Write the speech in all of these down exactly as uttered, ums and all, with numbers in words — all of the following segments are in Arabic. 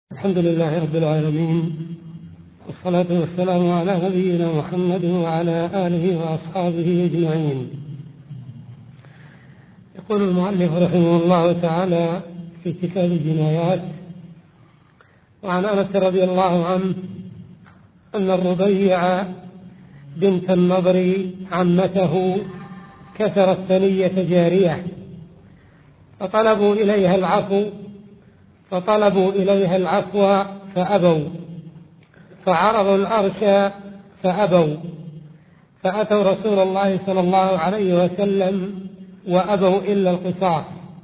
الحمد لله رب العالمين، والصلاة والسلام على نبينا محمد وعلى آله وأصحابه أجمعين. يقول المؤلف رحمه الله تعالى في كتاب الجنايات: وعن أنس رضي الله عنه أن الربيع بنت النضر عمته كسرت ثنية جارية فطلبوا إليها العفو فطلبوا إليها العفو فأبوا، فعرضوا الأرش فأبوا، فأتوا رسول الله صلى الله عليه وسلم وأبوا إلا القصاص،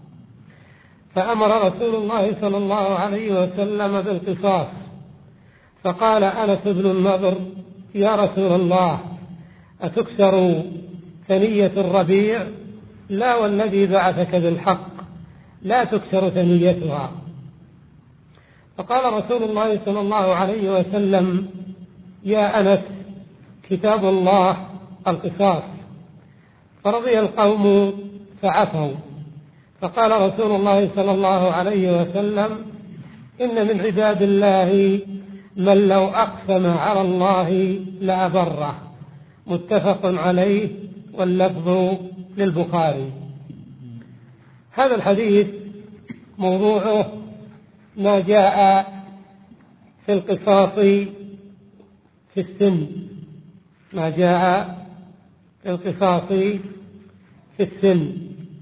فأمر رسول الله صلى الله عليه وسلم بالقصاص. فقال أنس بن النضر: يا رسول الله، أتكسر ثنية الربيع؟ لا والذي بعثك بالحق، لا تكسر ثنيتها. فقال رسول الله صلى الله عليه وسلم: يا أنس، كتاب الله القصاص. فرضي القوم فعفوا. فقال رسول الله صلى الله عليه وسلم: إن من عباد الله من لو أقسم على الله لأبره. متفق عليه، واللفظ للبخاري. هذا الحديث موضوعه ما جاء في القصاص في السن، ما جاء في القصاص في السن،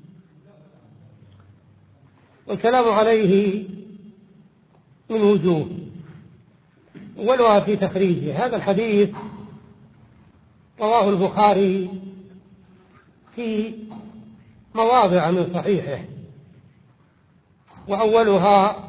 والكلام عليه من وجوه، أولها في تخريجه. هذا الحديث رواه البخاري في مواضع من صحيحه، وأولها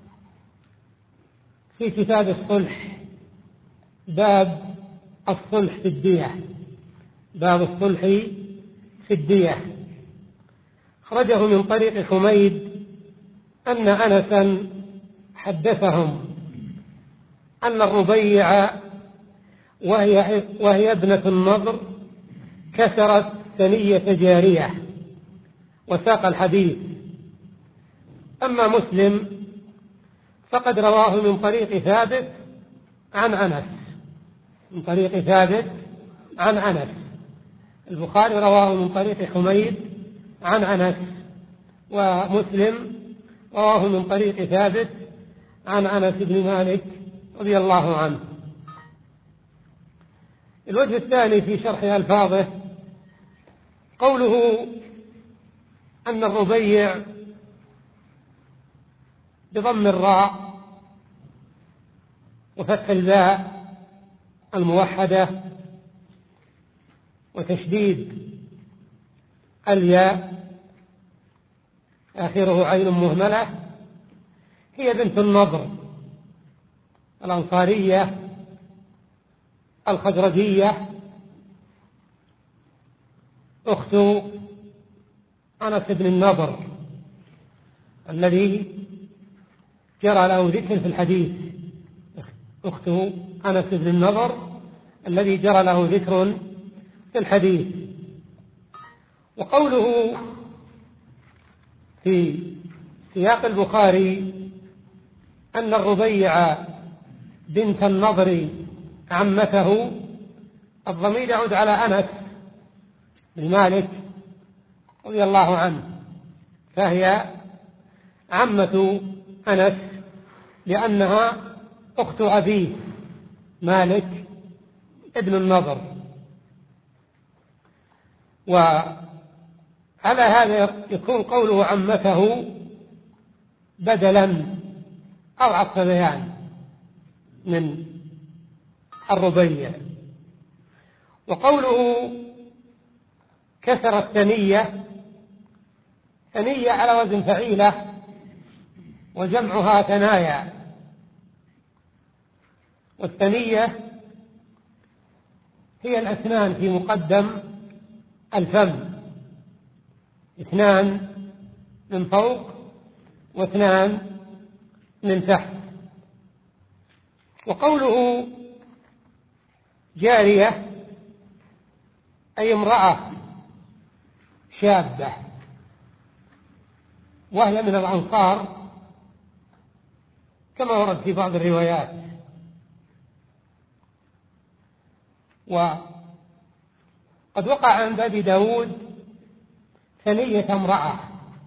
في كتاب الصلح، باب الصلح في الدية، باب الصلح في الدية. خرجه من طريق حميد أن أنسا حدثهم أن الربيع وهي, وهي ابنة النضر كسرت ثنية جارية، وساق الحديث. أما مسلم فقد رواه من طريق ثابت عن أنس، من طريق ثابت عن أنس. البخاري رواه من طريق حميد عن أنس، ومسلم رواه من طريق ثابت عن أنس بن مالك رضي الله عنه. الوجه الثاني في شرح ألفاظه قوله أن الربيع بضم الراء وفتح الباء الموحدة وتشديد الياء آخره عين مهملة. هي بنت النضر الأنصارية الخزرجية، أخت أنس بن النضر الذي جرى له ذكر في الحديث، أخت أنس بن النضر الذي جرى له ذكر في الحديث. وقوله في سياق البخاري أن الربيع بنت النضر عمته، الضمير يعود على أنس بن مالك رضي الله عنه، فهي عمة أنس لأنها أخت أبيه مالك ابن النضر. وعلى هذا يكون قوله عمته بدلا أو عطف بيان من الربيع. وقوله كسر الثنية، ثنية على وزن فعيلة وجمعها ثنايا، والثنية هي الأسنان في مقدم الفم، اثنان من فوق واثنان من تحت. وقوله جارية أي امرأة شابة، وهي من الأنصار كما ورد في بعض الروايات. وقد وقع عند أبي داود ثنية امرأة،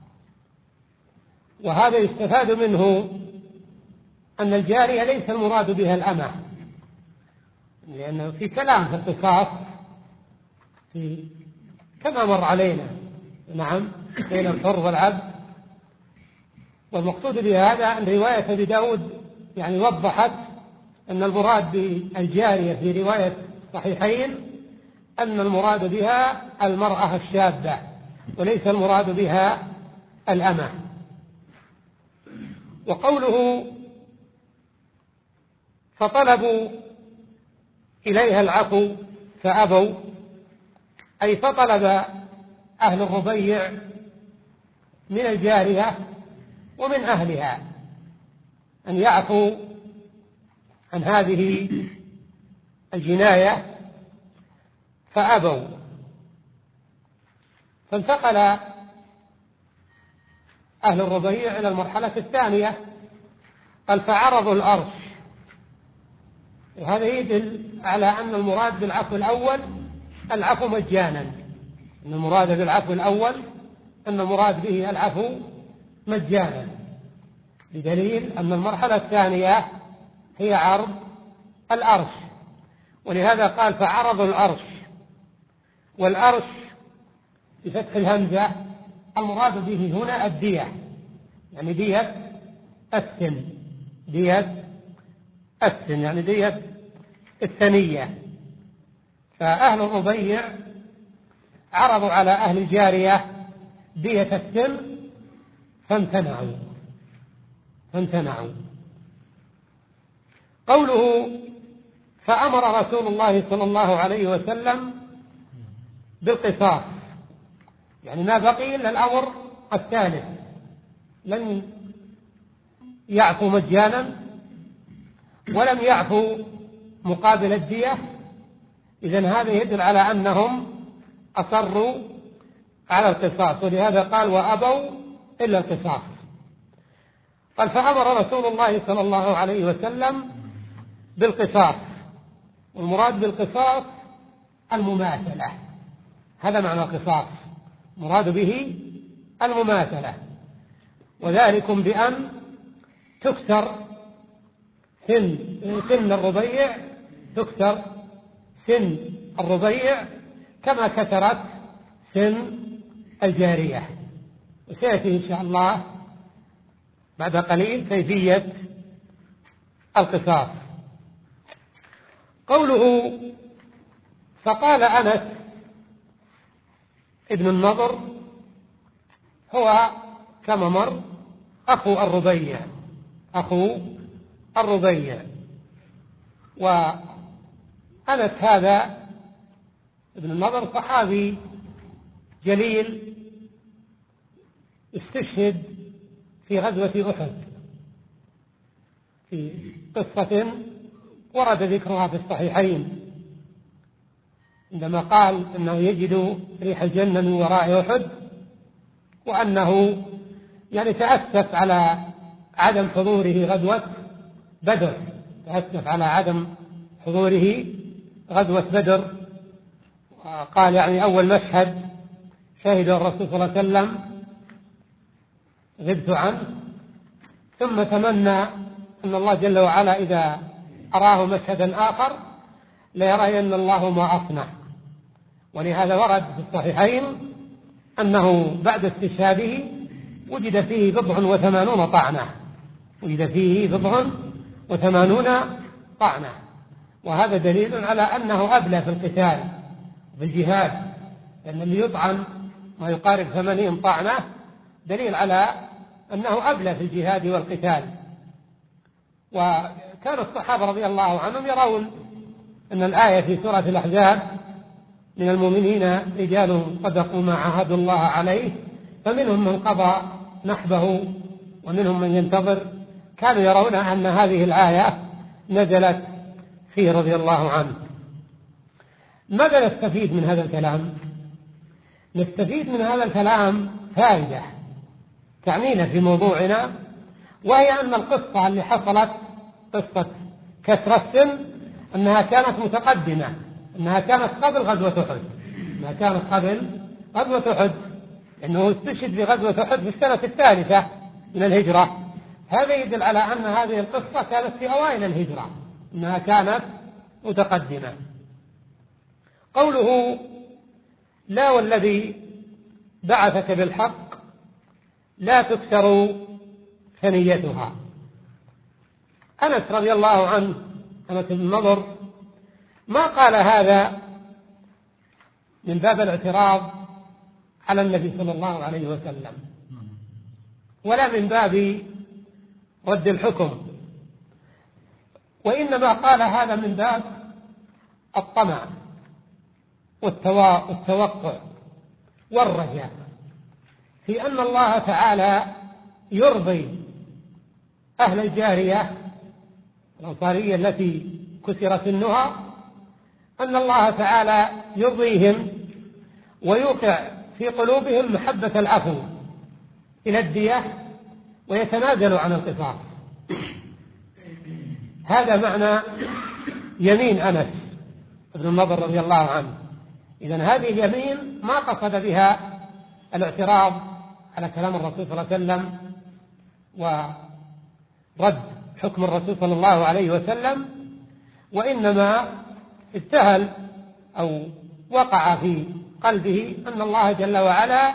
وهذا يستفاد منه أن الجارية ليس المراد بها الأمة، لأنه في كلام في القصاص في كما مر علينا، نعم، بين الحر والعبد. والمقصود بهذا أن رواية أبي داود يعني وضحت أن المراد بالجارية في رواية صحيحين أن المراد بها المرأة الشابة وليس المراد بها الأمة. وقوله فطلبوا إليها العفو فأبوا، أي فطلب أهل الربيع من الجارية ومن أهلها أن يعفوا عن هذه الجناية فأبوا، فانتقل أهل الربيع إلى المرحلة الثانية، قال فعرضوا الأرش. وهذا يدل على أن المراد بالعفو الأول العفو مجانا، أن المراد بالعفو الأول أن المراد به العفو مجانا، بدليل أن المرحلة الثانية هي عرض الأرش. ولهذا قال فعرضوا الأرش، والأرش بفتح الهمزة المراد به هنا الدية، يعني دية السن، دية السن يعني دية الثنية. فأهل الربيع عرضوا على أهل الجارية دية السن فامتنعوا فامتنعوا قوله فأمر رسول الله صلى الله عليه وسلم بالقصاص، يعني ما بقي إلا الأمر الثالث، لم يعفو مجانا ولم يعفو مقابل الدية. إذن هذا يدل على أنهم أصروا على القصاص، ولهذا قال وأبوا إلا القصاص. قال فأمر رسول الله صلى الله عليه وسلم بالقصاص، والمراد بالقصاص المماثلة، هذا معنى القصاص، مراد به المماثلة، وذلكم بأن تكسر سن سن الربيع، تكسر سن الربيع كما كسرت سن الجارية. وسيأتي إن شاء الله بعد قليل كيفية القصاص. قوله فقال أنس ابن النضر هو كما مر أخو الربيع، أخو الربيع. وأنس هذا ابن النضر صحابي جليل استشهد في غزوة أحد في قصة ورد ذكرها في الصحيحين، عندما قال أنه يجد ريح الجنة من وراء أحد، وأنه يعني تأسف على عدم حضوره غزوة بدر، تأسف على عدم حضوره غزوة بدر. قال يعني أول مشهد شهد الرسول صلى الله عليه وسلم غبت عنه، ثم تمنى أن الله جل وعلا إذا أراه مشهدا آخر ليرين الله ما أصنع. ولهذا ورد في الصحيحين أنه بعد استشهاده وجد فيه بضع وثمانون طعنة، وجد فيه بضع وثمانون طعنة، وهذا دليل على أنه أبلى في القتال في الجهاد، لأن اللي يطعن ما يقارب ثمانين طعنة دليل على أنه أبلى في الجهاد والقتال. وكان الصحابة رضي الله عنهم يرون أن الآية في سورة الأحزاب من المؤمنين رجال صدقوا ما عاهدوا الله عليه فمنهم من قضى نحبه ومنهم من ينتظر، كانوا يرون أن هذه الآية نزلت فيه رضي الله عنه. ماذا نستفيد من هذا الكلام؟ نستفيد من هذا الكلام فائدة تعنينا في موضوعنا، وهي أن القصة اللي حصلت قصة كسر السن أنها كانت متقدمة، أنها كانت قبل غزوة أحد، أنها كانت قبل غزوة أحد، إنه استشهد في غزوة أحد في السنة الثالثة من الهجرة. هذا يدل على أن هذه القصة كانت في أوائل الهجرة، أنها كانت متقدمة. قوله لا والذي بعثك بالحق لا تكسر ثنيتها. أنس رضي الله عنه أنس بن النضر ما قال هذا من باب الاعتراض على النبي صلى الله عليه وسلم، ولا من باب رد الحكم، وإنما قال هذا من باب الطمع والتوقع والرجاء في أن الله تعالى يرضي أهل الجارية الأنصارية التي كسر سنها، أن الله تعالى يرضيهم ويوقع في قلوبهم محبة العفو إلى الدية ويتنازلوا عن القصاص. هذا معنى يمين أنس بن النضر رضي الله عنه. إذن هذه اليمين ما قصد بها الاعتراض على كلام الرسول صلى الله عليه وسلم ورد حكم الرسول صلى الله عليه وسلم، وإنما ابتهل أو وقع في قلبه أن الله جل وعلا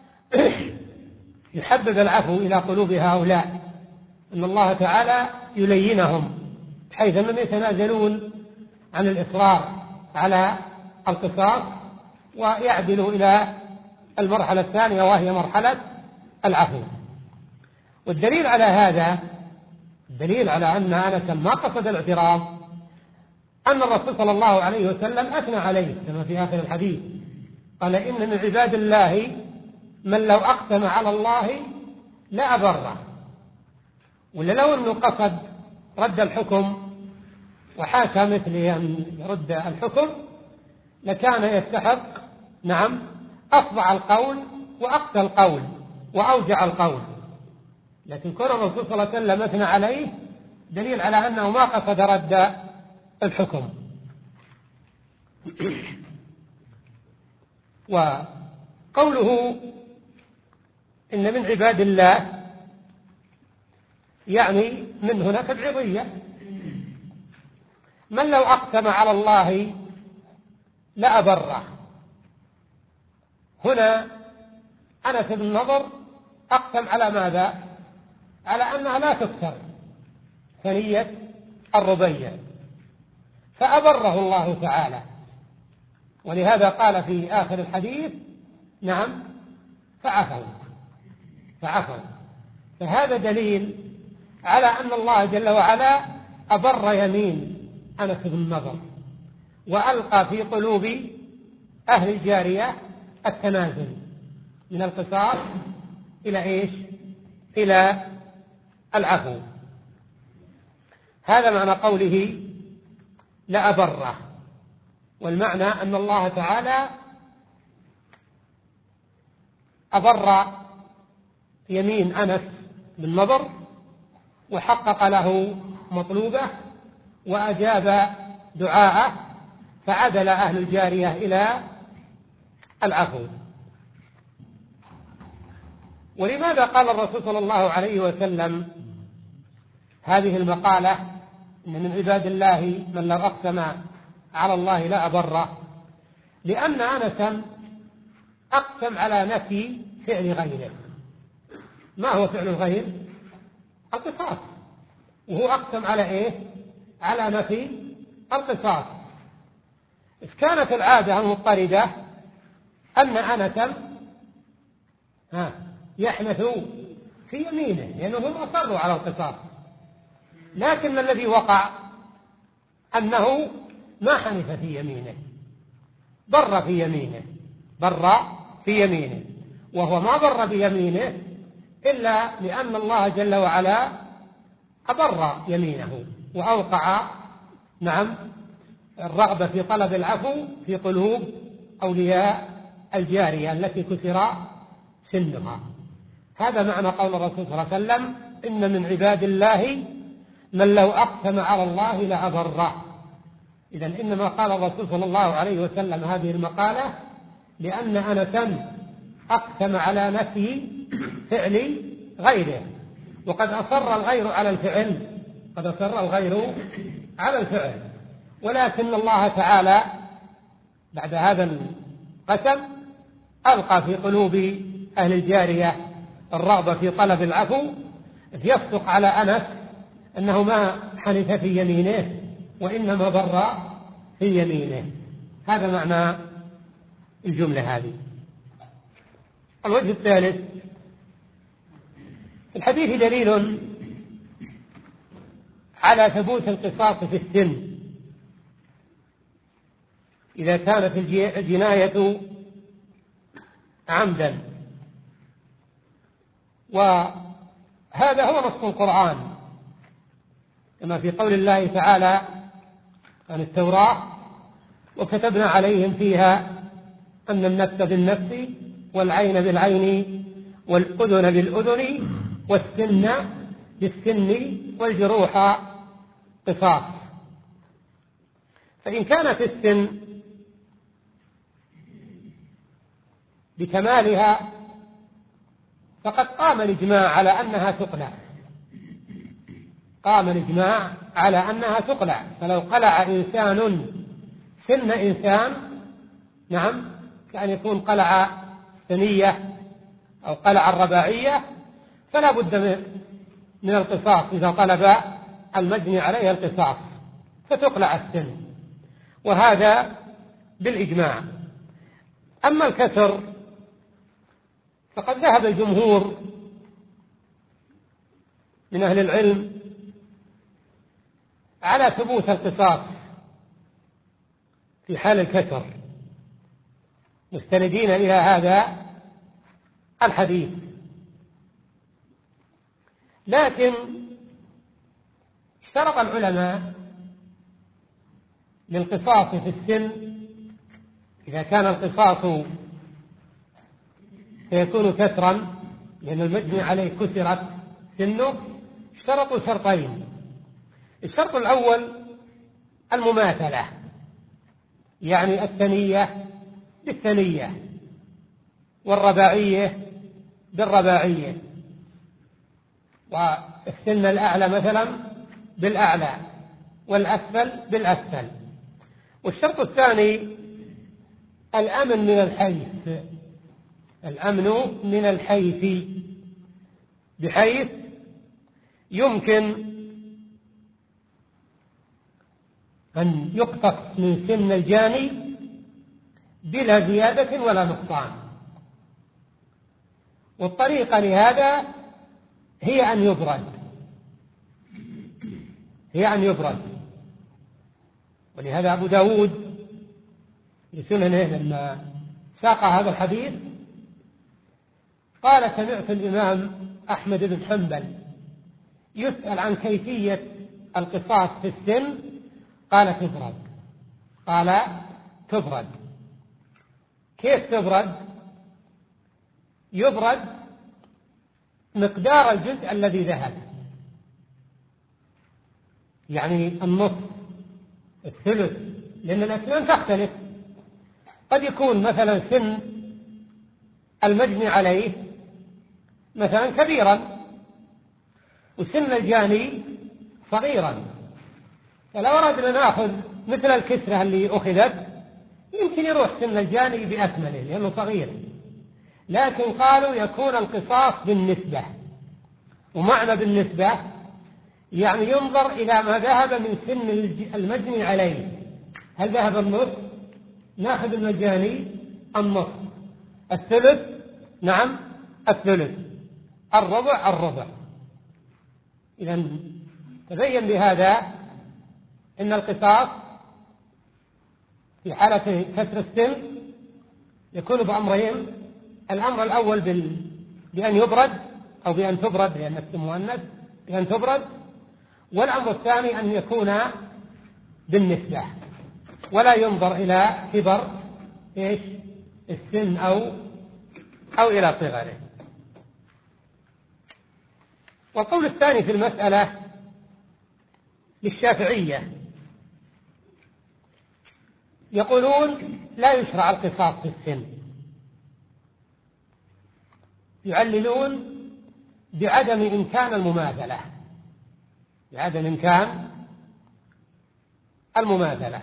يحبب العفو إلى قلوب هؤلاء، أن الله تعالى يلينهم بحيث أنهم يتنازلون عن الإصرار على القصاص ويعدلوا إلى المرحلة الثانية وهي مرحلة العفو. والدليل على هذا، الدليل على أن أنس ما قصد الاعتراض، أن الرسول صلى الله عليه وسلم أثنى عليه كما في آخر الحديث، قال إن من عباد الله من لو أقسم على الله لأبره. ولا لو أنه قصد رد الحكم وحاشا مثله أن يرد الحكم لكان يستحق نعم أفظع القول وأقسى القول وأوجع القول، لكن كون الرسول صلى الله عليه وسلم أثنى عليه دليل على أنه ما قصد رد الحكم. وقوله إن من عباد الله يعني من هنا تبعيضية، من لو أقسم على الله لأبره. هنا أنس بن النضر أقسم على ماذا؟ على أنها لا تكسر ثنية الربيع، فأبره الله تعالى، ولهذا قال في آخر الحديث نعم فعفوا فعفوا. فهذا دليل على أن الله جل وعلا أبر يمين أنس بن النضر وألقى في قلوب أهل الجارية التنازل من القصاص إلى إيش؟ إلى العفو. هذا معنى قوله لأبره، والمعنى أن الله تعالى أبر يمين أنس بن النضر وحقق له مطلوبه وأجاب دعاءه، فعدل أهل الجارية إلى العفو. ولماذا قال الرسول صلى الله عليه وسلم هذه المقالة إن من عباد الله من لو أقسم على الله لا أبره؟ لأن أنسا أقسم على نفي فعل غيره. ما هو فعل الغير؟ القصاص. وهو أقسم على إيه؟ على نفي القصاص. إذ كانت العادة المضطردة أن أنسا ها يحنث في يمينه لأنهم أصروا على القصاص، لكن الذي وقع أنه ما حنث في يمينه، بر في يمينه، بر في يمينه، وهو ما بر بيمينه إلا لأن الله جل وعلا أبر يمينه وأوقع نعم الرغبة في طلب العفو في قلوب أولياء الجارية التي كسر سنها. هذا معنى قول الرسول صلى الله عليه وسلم إن من عباد الله من لو أقسم على الله لأبره. إذن إنما قال الرسول صلى الله عليه وسلم هذه المقالة لأن أنسا أقسم على نفي فعل غيره، وقد أصر الغير على الفعل قد أصر الغير على الفعل ولكن الله تعالى بعد هذا القسم ألقى في قلوب أهل الجارية الرغبة في طلب العفو، يصدق على أنس أنه ما حنث في يمينه وإنما بر في يمينه. هذا معنى الجملة هذه. الوجه الثالث: الحديث دليل على ثبوت القصاص في السن إذا كانت الجناية عمدا، وهذا هو نص القرآن كما في قول الله تعالى عن التوراة: وكتبنا عليهم فيها أن النفس بالنفس والعين بالعين والأذن بالأذن والسن بالسن والجروح قصاص. فإن كانت السن بكمالها فقد قام الإجماع على أنها تقلع قام الإجماع على أنها تقلع فلو قلع إنسان سن إنسان، نعم، كأن يكون قلع ثنية أو قلع الرباعية، فلا بد من القصاص إذا طلب المجني عليها القصاص فتقلع السن، وهذا بالإجماع. أما الكسر فقد ذهب الجمهور من أهل العلم على ثبوت القصاص في حال الكسر مستندين إلى هذا الحديث، لكن اشترط العلماء للقصاص في السن إذا كان القصاص سيكون كسرا لأن المجني عليه كسرت سنه، اشترطوا شرطين: الشرط الأول المماثلة، يعني الثنية بالثنية والرباعية بالرباعية، والسن الأعلى مثلا بالأعلى والأسفل بالأسفل. والشرط الثاني الأمن من الحيث الأمن من الحيث بحيث يمكن أن يقتص من سن الجاني بلا زيادة ولا نقصان. والطريقة لهذا هي أن يبرد هي أن يبرد ولهذا أبو داود لسننه لما ساق هذا الحديث قال: سمعت الإمام أحمد بن حنبل يسأل عن كيفية القصاص في السن قال تبرد قال تبرد كيف تبرد؟ يبرد مقدار الجزء الذي ذهب، يعني النصف، الثلث، لأن الأسنان تختلف. قد يكون مثلا سن المجني عليه مثلا كبيرا وسن الجاني صغيرا، فلو أردنا نأخذ مثل الكسرة اللي أخذت يمكن يروح سن الجاني بأكمله لأنه صغير، لكن قالوا يكون القصاص بالنسبة. ومعنى بالنسبة يعني ينظر إلى ما ذهب من سن المجني عليه، هل ذهب النصف؟ ناخذ المجاني النصف، الثلث نعم الثلث، الربع الربع. إذا تبين بهذا إن القصاص في حالة كسر السن يكون بأمرين: الأمر الأول بال... بأن يبرد أو بأن تبرد لأن السن مؤنث، بأن تبرد، والأمر الثاني أن يكون بالنسبة ولا ينظر إلى كبر إيش السن أو أو إلى صغره. والقول الثاني في المسألة للشافعية، يقولون لا يشرع القصاص في السن، يعللون بعدم إمكان المماثلة، بعدم إمكان المماثلة.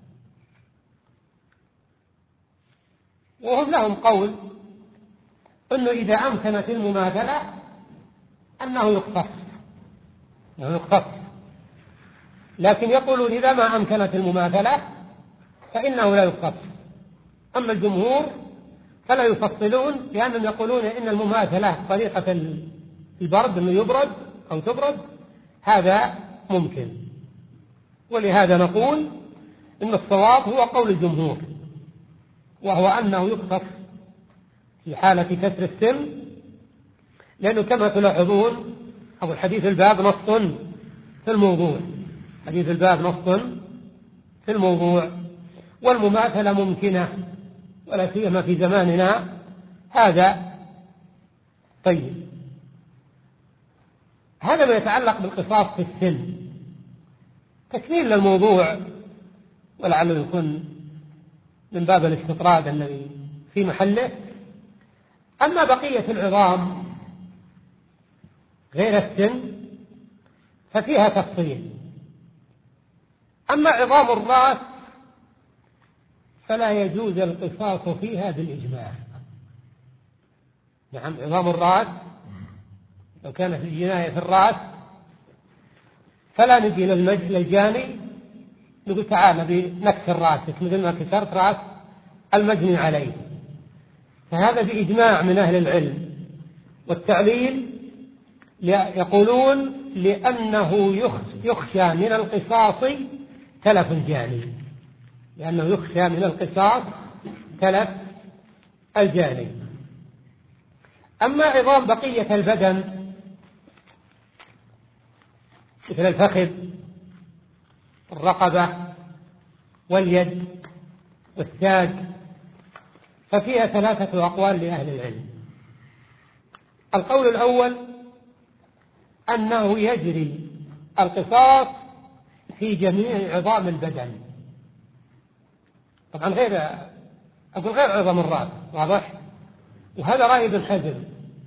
وهم لهم قول أنه إذا أمكنت المماثلة أنه يقتص، أنه يقتص، لكن يقولون إذا ما أمكنت المماثلة فإنه لا يقتص. أما الجمهور فلا يفصلون، لأنهم يقولون إن المماثلة طريقة البرد أنه يبرد أو تبرد هذا ممكن. ولهذا نقول إن الصواب هو قول الجمهور، وهو أنه يقتص في حالة كسر السن، لأنه كما تلاحظون أو الحديث الباب نص في الموضوع، حديث الباب نص في الموضوع، والمماثلة ممكنة ولا سيما في زماننا هذا. طيب، هذا ما يتعلق بالقصاص في السن، تكميل للموضوع ولعله يكون من باب الاستطراد الذي في محله. أما بقية العظام غير السن ففيها تفصيل. أما عظام الرأس فلا يجوز القصاص فيها بالإجماع. نعم، عظام الرأس لو كانت الجناية في الرأس فلا نجي للجاني نقول تعال بنكسر رأسك مثل ما كسرت رأس المجني عليه، فهذا بإجماع من أهل العلم. والتعليل يقولون لأنه يخشى من القصاص تلف الجاني، لأنه يخشى من القصاص تلف الجاني. أما عظام بقية البدن مثل الفخذ، الرقبة، واليد، والساق، ففيها ثلاثة أقوال لأهل العلم. القول الأول أنه يجري القصاص في جميع عظام البدن، طبعا غير أقول غير عظام الرأس، واضح؟ وهذا رأي ابن حزم.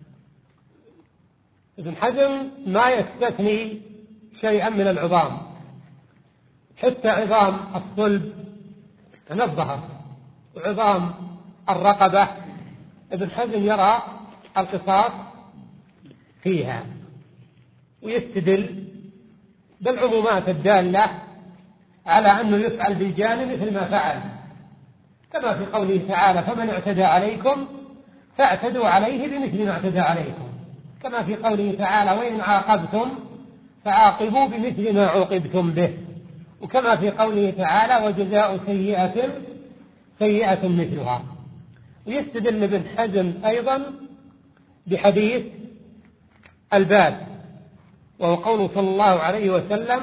ابن حزم ما يستثني شيئا من العظام، حتى عظام الصلب من الظهر وعظام الرقبة ابن حزم يرى القصاص فيها، ويستدل بالعمومات الدالة على أنه يفعل بالجاني مثل ما فعل، كما في قوله تعالى فمن اعتدى عليكم فاعتدوا عليه بمثل ما اعتدى عليكم، كما في قوله تعالى وإن عاقبتم فعاقبوا بمثل ما عوقبتم به، وكما في قوله تعالى وجزاء سيئة سيئة مثلها. ويستدل ابن حزم أيضا بحديث الباب، وهو قوله صلى الله عليه وسلم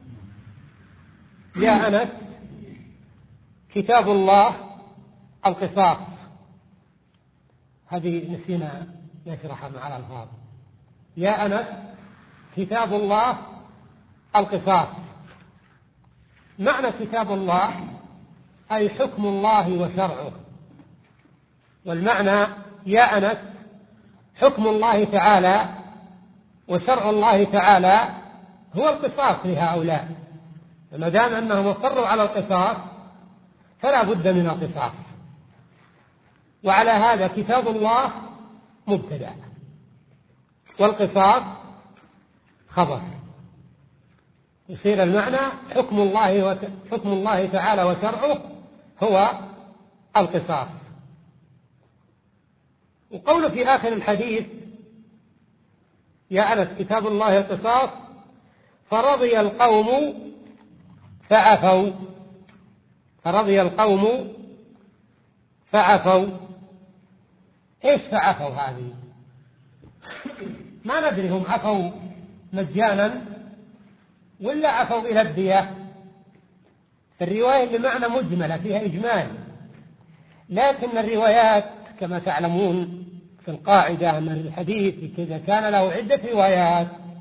يا أنس كتاب الله القصاص. هذه نسينا نشرحها مع الألفاظ. يا أنس كتاب الله القصاص، معنى كتاب الله أي حكم الله وشرعه، والمعنى يا أنس حكم الله تعالى وشرع الله تعالى هو القصاص لهؤلاء، فما دام أنهم اصروا على القصاص فلا بد من القصاص. وعلى هذا كتاب الله مبتدأ والقصاص خبر، يصير المعنى حكم الله وت... حكم الله تعالى وشرعه هو القصاص. وقول في آخر الحديث يا أنس كتاب الله القصاص فرضي القوم فعفوا، فرضي القوم فعفوا. ايش فعفوا هذه؟ ما ندري هم عفوا مجانا ولا عفوا إلى الدية. الرواية اللي معنا مجملة فيها إجمال، لكن الروايات كما تعلمون في القاعدة أن الحديث إذا كان له عدة روايات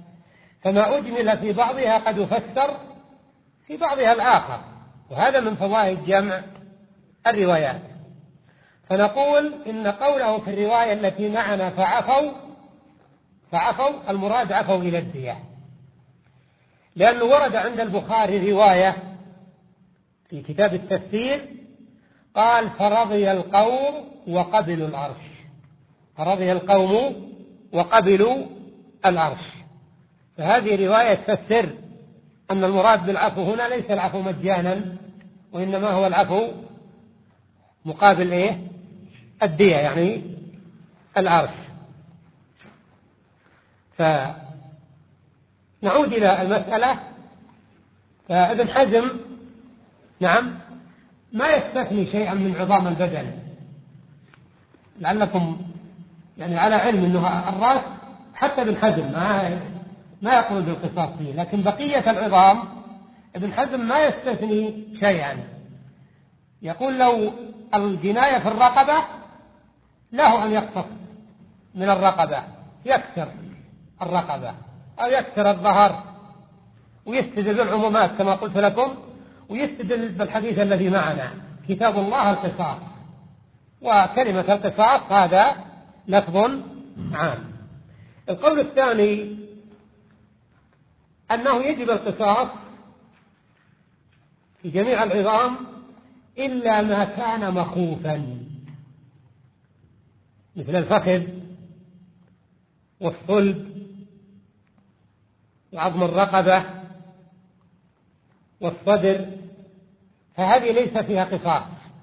فما أجمل في بعضها قد يفسر في بعضها الآخر، وهذا من فوائد جمع الروايات. فنقول إن قوله في الرواية التي معنا فعفوا فعفوا المراد عفوا إلى الدية، لأنه ورد عند البخاري رواية في كتاب التفسير قال فرضي القوم وقبلوا العرش، فرضي القوم وقبلوا العرش. فهذه رواية تفسر أن المراد بالعفو هنا ليس العفو مجانا، وإنما هو العفو مقابل إيه؟ الدية، يعني العرش. فنعود إلى المسألة. فابن حزم نعم ما يستثني شيئا من عظام البدن، لعلكم يعني على علم أنه الرأس حتى ابن حزم ما ما يقول بالقصاص فيه، لكن بقية العظام ابن حزم ما يستثني شيئا. يقول لو الجناية في الرقبة له أن يقتص من الرقبة، يكسر الرقبة أو يكسر الظهر، ويستدل بالعمومات كما قلت لكم، ويستدل بالحديث الذي معنا كتاب الله القصاص، وكلمة القصاص هذا لفظ عام. القول الثاني أنه يجب القصاص في جميع العظام إلا ما كان مخوفا، مثل الفخذ والصلب وعظم الرقبة والصدر، فهذه ليس فيها قصاص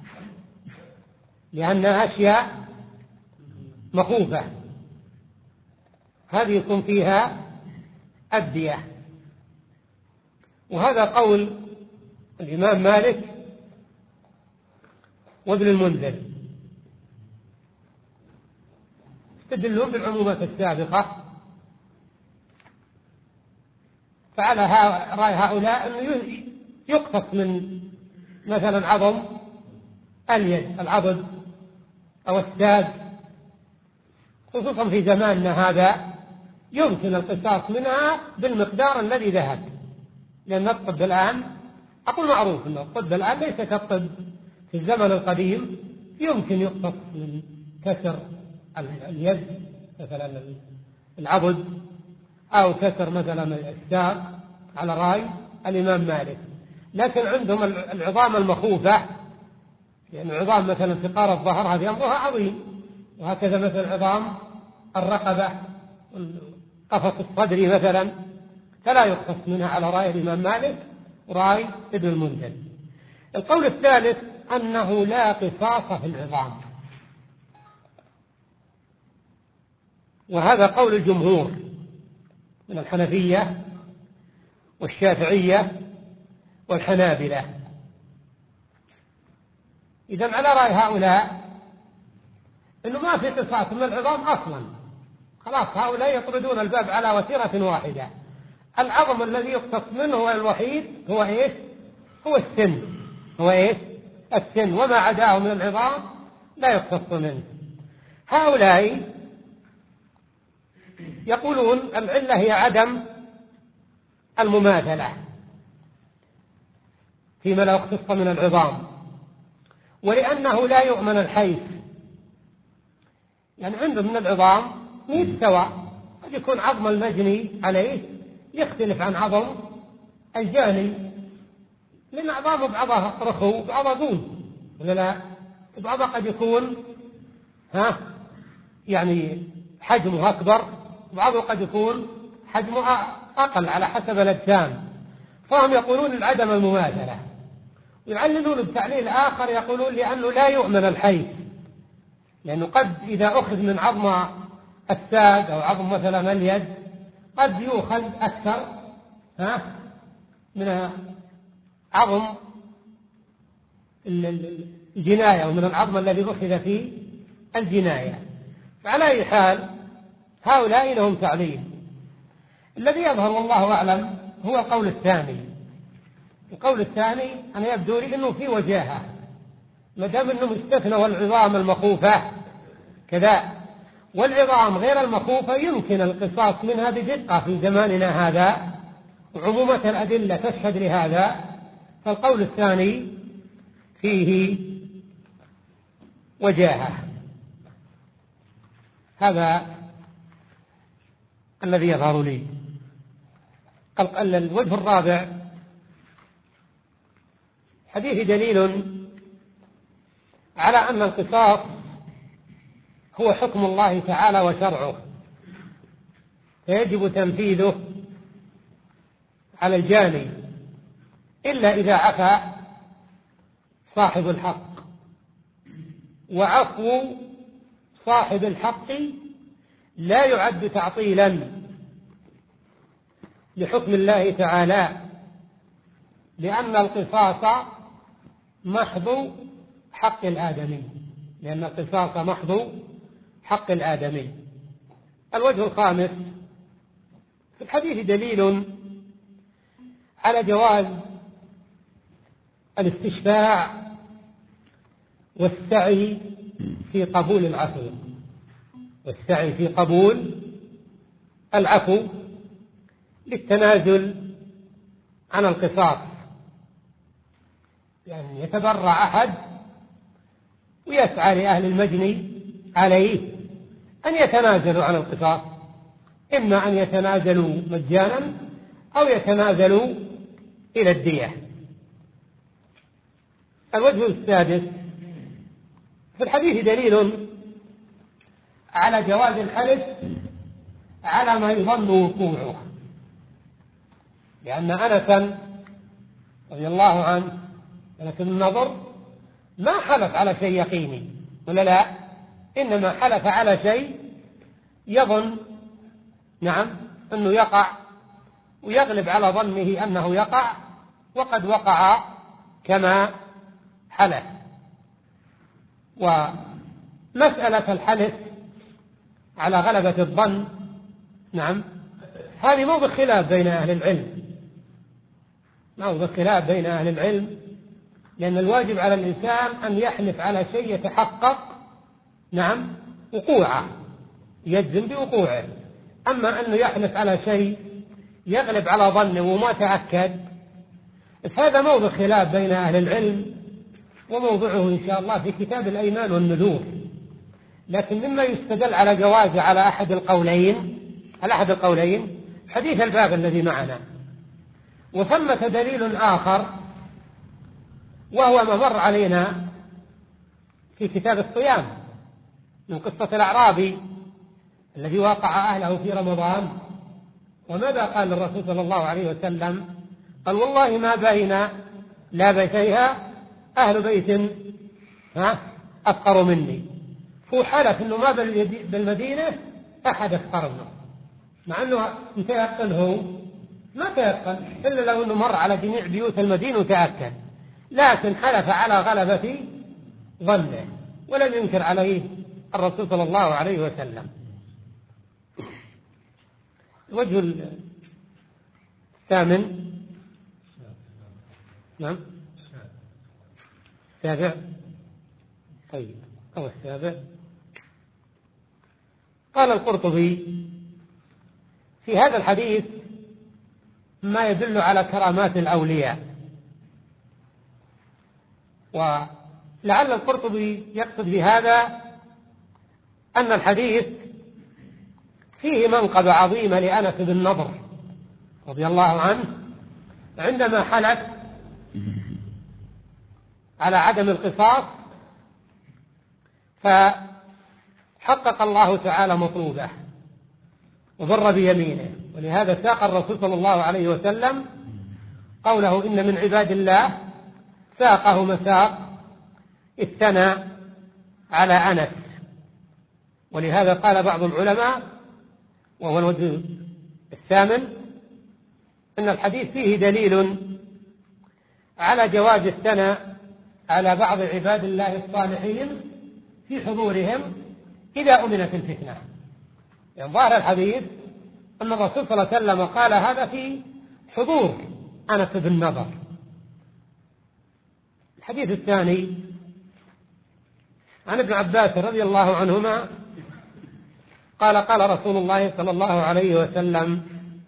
لأنها أشياء مخوفة، هذه يكون فيها الدية. وهذا قول الإمام مالك وابن المنذر، استدلوا بالعمومات السابقة. فعلى رأي هؤلاء أنه يقتص من مثلا عظم اليد، العضد أو الساد، خصوصا في زماننا هذا يمكن القصاص منها بالمقدار الذي ذهب، لأن الطب الآن أقول معروف أن الطب الآن ليس كالطب في الزمن القديم، يمكن يقتص من كسر اليد مثلا العضد أو كسر مثلا الساق على رأي الإمام مالك. لكن عندهم العظام المخوفة، يعني عظام مثلا فقار الظهر هذه أمرها عظيم، وهكذا مثلا عظام الرقبة قفص الصدر مثلا، فلا يقتص منها على رأي الإمام مالك ورأي ابن المنذر. القول الثالث أنه لا قصاص في العظام، وهذا قول الجمهور من الحنفية والشافعية والحنابلة. إذن على رأي هؤلاء أنه ما في قصاص من العظام أصلا، خلاص هؤلاء يطردون الباب على وتيرة واحدة. العظم الذي يقتص منه هو الوحيد هو إيش؟ هو السن، هو إيش؟ السن، وما عداه من العظام لا يقتص منه. هؤلاء يقولون العلة هي عدم المماثلة فيما لا يقتص من العظام، ولأنه لا يؤمن الحيث، يعني عنده من العظام مئة سواء، قد يكون عظم المجني عليه يختلف عن عظم الجاني، لأن عظامه بعضها رخو وبعضها دون، ولا لا؟ بعضها قد يكون ها يعني حجمه أكبر، وبعضه قد يكون حجمه أقل على حسب الأجسام. فهم يقولون العدم المماثلة، ويعللون بتعليل آخر يقولون لأنه لا يؤمن الحيث، لأنه قد إذا أخذ من عظم الساق أو عظم مثلا اليد قد يؤخذ أكثر ها من عظم الجناية ومن العظم الذي أخذ في الجناية. فعلى أي حال هؤلاء لهم تعليل. الذي يظهر والله أعلم هو القول الثاني. القول الثاني أنا يبدو لي أنه في وجاهة، ما دام أنهم استثنوا العظام المخوفة كذا والعظام غير المخوفة يمكن القصاص منها بدقة في زماننا هذا، وعمومة الأدلة تشهد لهذا. فالقول الثاني فيه وجاهة. هذا الذي يظهر لي. الوجه الرابع: حديث دليل على أن القصاص هو حكم الله تعالى وشرعه، فيجب تنفيذه على الجاني إلا إذا عفى صاحب الحق، وعفو صاحب الحق لا يعد تعطيلا لحكم الله تعالى، لأن القصاص محض حق الآدمي، لأن القصاص محض حق الآدمي. الوجه الخامس: في الحديث دليل على جواز الاستشفاع والسعي في قبول العفو، والسعي في قبول العفو للتنازل عن القصاص. يعني يتبرع أحد ويسعى لأهل المجني عليه أن يتنازلوا عن القصاص، إما أن يتنازلوا مجانا أو يتنازلوا إلى الدية. الوجه السادس: في الحديث دليل على جواز الحلف على ما يظن وقوعه، لأن أنس رضي الله عنه لكن النظر ما حلف على شيء يقيني ولا لا، إنما حلف على شيء يظن نعم أنه يقع، ويغلب على ظنه أنه يقع وقد وقع كما حلف. ومسألة الحلف على غلبة الظن نعم هذه موضع خلاف بين أهل العلم، موضع خلاف بين أهل العلم، لأن الواجب على الإنسان أن يحلف على شيء يتحقق نعم وقوعه، يجزم بوقوعه. أما أنه يحلف على شيء يغلب على ظنه وما تأكد، فهذا موضع خلاف بين أهل العلم، وموضعه إن شاء الله في كتاب الأيمان والنذور. لكن مما يستدل على جوازه على أحد القولين على أحد القولين حديث الباب الذي معنا. وثمة دليل آخر وهو ما مر علينا في كتاب الصيام من قصة الأعرابي الذي وقع أهله في رمضان. وماذا قال الرسول صلى الله عليه وسلم؟ قال: والله ما بين لا بيتيها أهل بيت ها أفقر مني. هو حلف أنه ما بالمدينة أحد أفقر منه، مع أنه متيقن، هو ما تيقن إلا لو أنه مر على جميع بيوت المدينة وتأكد، لكن حلف على غلبة ظنه ولم ينكر عليه الرسول صلى الله عليه وسلم. الوجه الثامن نعم السابع طيب أو السابع قال القرطبي: في هذا الحديث ما يدل على كرامات الأولياء. ولعل القرطبي يقصد بهذا أن الحديث فيه منقبة عظيمة لأنس بن نضر رضي الله عنه عندما حلف على عدم القصاص فحقق الله تعالى مطلوبه وبر بيمينه. ولهذا ساق الرسول صلى الله عليه وسلم قوله: إن من عباد الله، ساقه مساق الثنى على أنس. ولهذا قال بعض العلماء، وهو الوجه الثامن، أن الحديث فيه دليل على جواز الثناء على بعض عباد الله الصالحين في حضورهم إذا أمنت الفتنة. يعني ظاهر الحديث أن الرسول صلى الله عليه وسلم قال هذا في حضور أنس بن نضر. الحديث الثاني عن ابن عباس رضي الله عنهما قال قال رسول الله صلى الله عليه وسلم: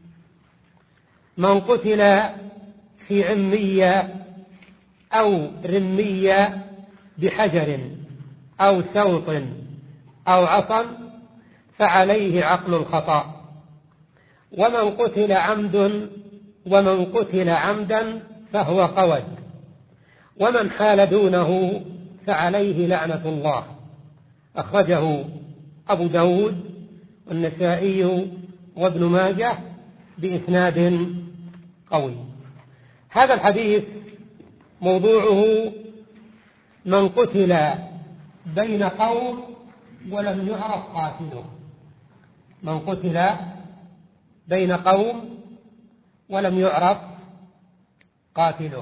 من قتل في عمية أو رمية بحجر أو سوط أو عصا فعليه عقل الخطأ، ومن قتل عمد ومن قتل عمدا فهو قود، ومن حال دونه فعليه لعنة الله. أخرجه أبو داود والنسائي وابن ماجه بإسناد قوي. هذا الحديث موضوعه: من قتل بين قوم ولم يعرف قاتله. من قتل بين قوم ولم يعرف قاتله.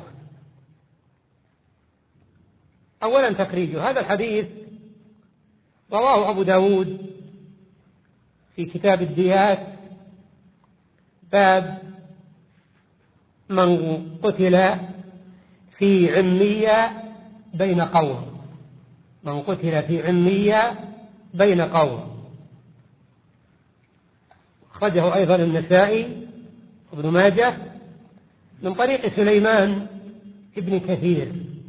أولا تخريجه: هذا الحديث رواه أبو داود في كتاب الديات، باب من قتل في عمية بين قوم. من قتل في عمية بين قوم. أخرجه أيضا النسائي وابن ماجه من طريق سليمان ابن كثير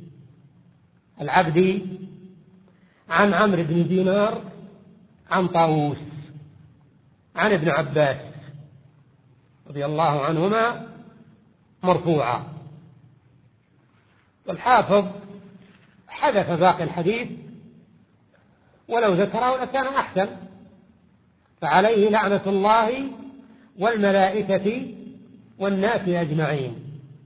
العبدي عن عمرو بن دينار عن طاووس عن ابن عباس رضي الله عنهما مرفوعا. والحافظ حذف باقي الحديث، ولو ذكره لكان أحسن. فعليه لعنة الله والملائكة والناس أجمعين،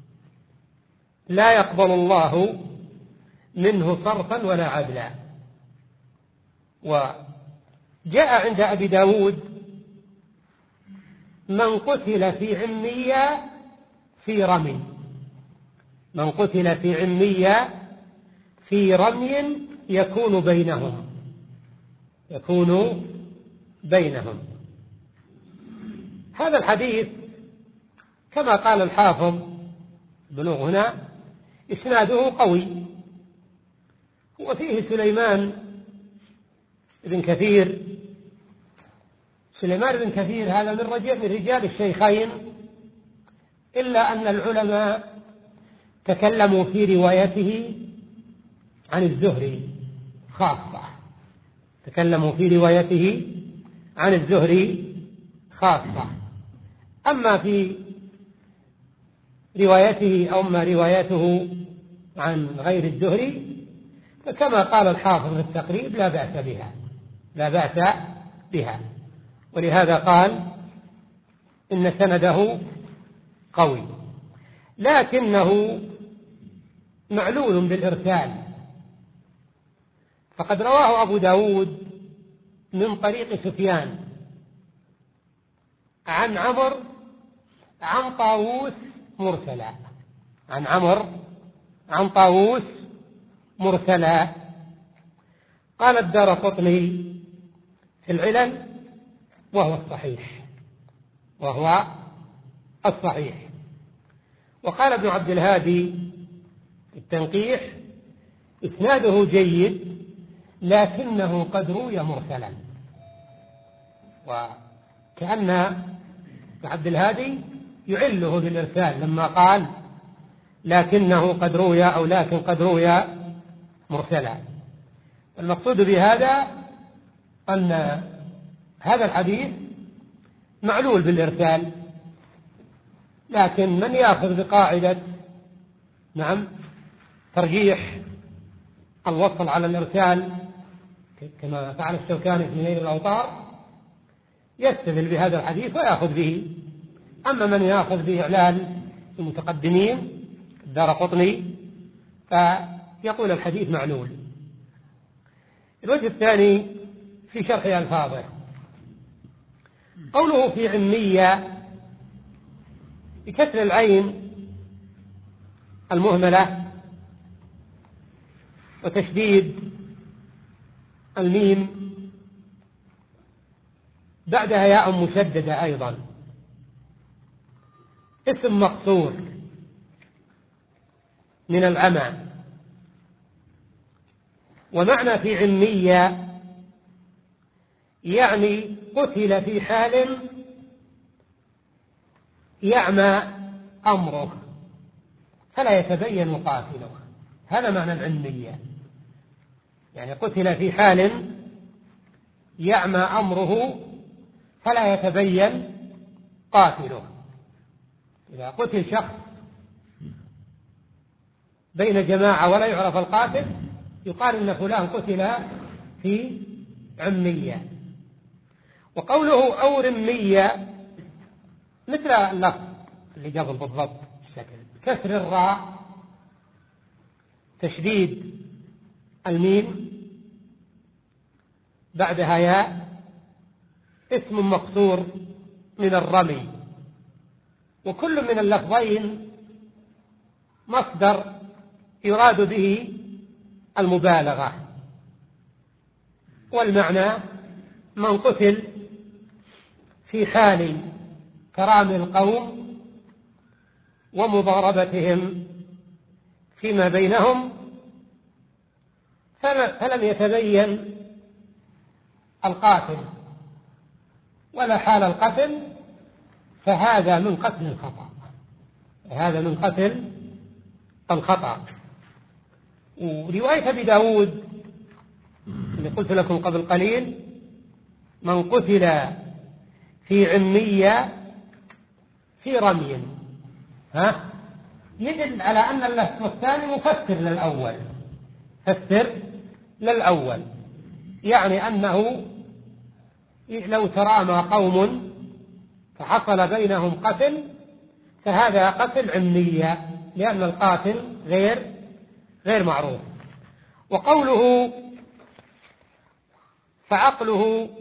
لا يقبل الله منه صرفا ولا عدلا. وجاء عند أبي داود: من قتل في عمية في رمي. من قتل في عمية في رمي يكون بينهم يكون بينهم. هذا الحديث كما قال الحافظ بلوغ هنا إسناده قوي، وفيه سليمان بن كثير. سليمان بن كثير هذا من رجال من رجال الشيخين، إلا أن العلماء تكلموا في روايته عن الزهري خاصة. تكلموا في روايته عن الزهري خاصة. أما في روايته أو ما روايته عن غير الزهري فكما قال الحافظ في التقريب: لا بأس بها لا بأس بها. ولهذا قال إن سنده قوي، لكنه معلول بالإرسال. فقد رواه أبو داود من طريق سفيان عن عمرو عن طاووس مرسلا عن عمرو عن طاووس مرسلا. قال الدارقطني في العلل: وهو الصحيح وهو الصحيح. وقال ابن عبد الهادي في التنقيح: إسناده جيد لكنه قد روي مرسلا. وكأن ابن عبد الهادي يعله بالإرسال لما قال لكنه قد روي أو لكن قد روي مرسلا. المقصود بهذا أن هذا الحديث معلول بالإرسال، لكن من يأخذ بقاعدة نعم ترجيح الوصل على الإرسال كما فعل الشوكاني في نيل الأوطار يستدل بهذا الحديث ويأخذ به. أما من يأخذ بإعلال المتقدمين الدارقطني فيقول الحديث معلول. الوجه الثاني في شرح ألفاظه: قوله في عمية بكسر العين المهملة وتشديد الميم بعدها ياء مشددة أيضا، اسم مقصور من العمى. ومعنى في عمية يعني قتل في حال يعمى أمره فلا يتبين قاتله، هذا معنى العمية. يعني قتل في حال يعمى أمره فلا يتبين قاتله. إذا قتل شخص بين جماعة ولا يعرف القاتل يقال إن فلان قتل في عمية. وقوله أو رمية مثل اللفظ اللي قبل بالضبط الشكل، كسر الراء، تشديد الميم بعدها ياء، اسم مقصور من الرمي. وكل من اللفظين مصدر يراد به المبالغة، والمعنى من قتل في حال كرام القوم ومضاربتهم فيما بينهم فلم يتبين القاتل ولا حال القتل، فهذا من قتل الخطأ، هذا من قتل الخطأ. ورواية أبي داود اللي قلت لكم قبل قليل من قتل في عمية في رمي، ها يدل على أن اللفظ الثاني مفسر للأول، فسر للأول، يعني أنه لو ترامى قوم فحصل بينهم قتل فهذا قتل عمية، لأن القاتل غير غير معروف. وقوله فعقله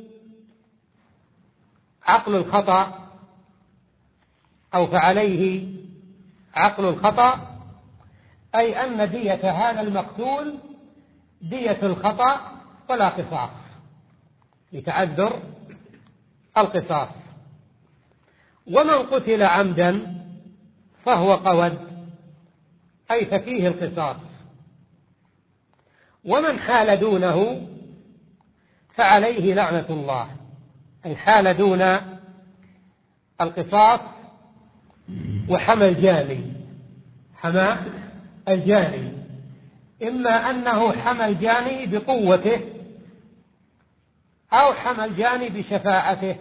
عقل الخطأ أو فعليه عقل الخطأ، أي أن دية هذا المقتول دية الخطأ ولا قصاص، لتعذر القصاص. ومن قتل عمدا فهو قود، أي ففيه القصاص. ومن حال دونه فعليه لعنة الله، أي حال دون القصاص وحمى الجاني، حمى الجاني، إما أنه حمى الجاني بقوته أو حمى الجاني بشفاعته،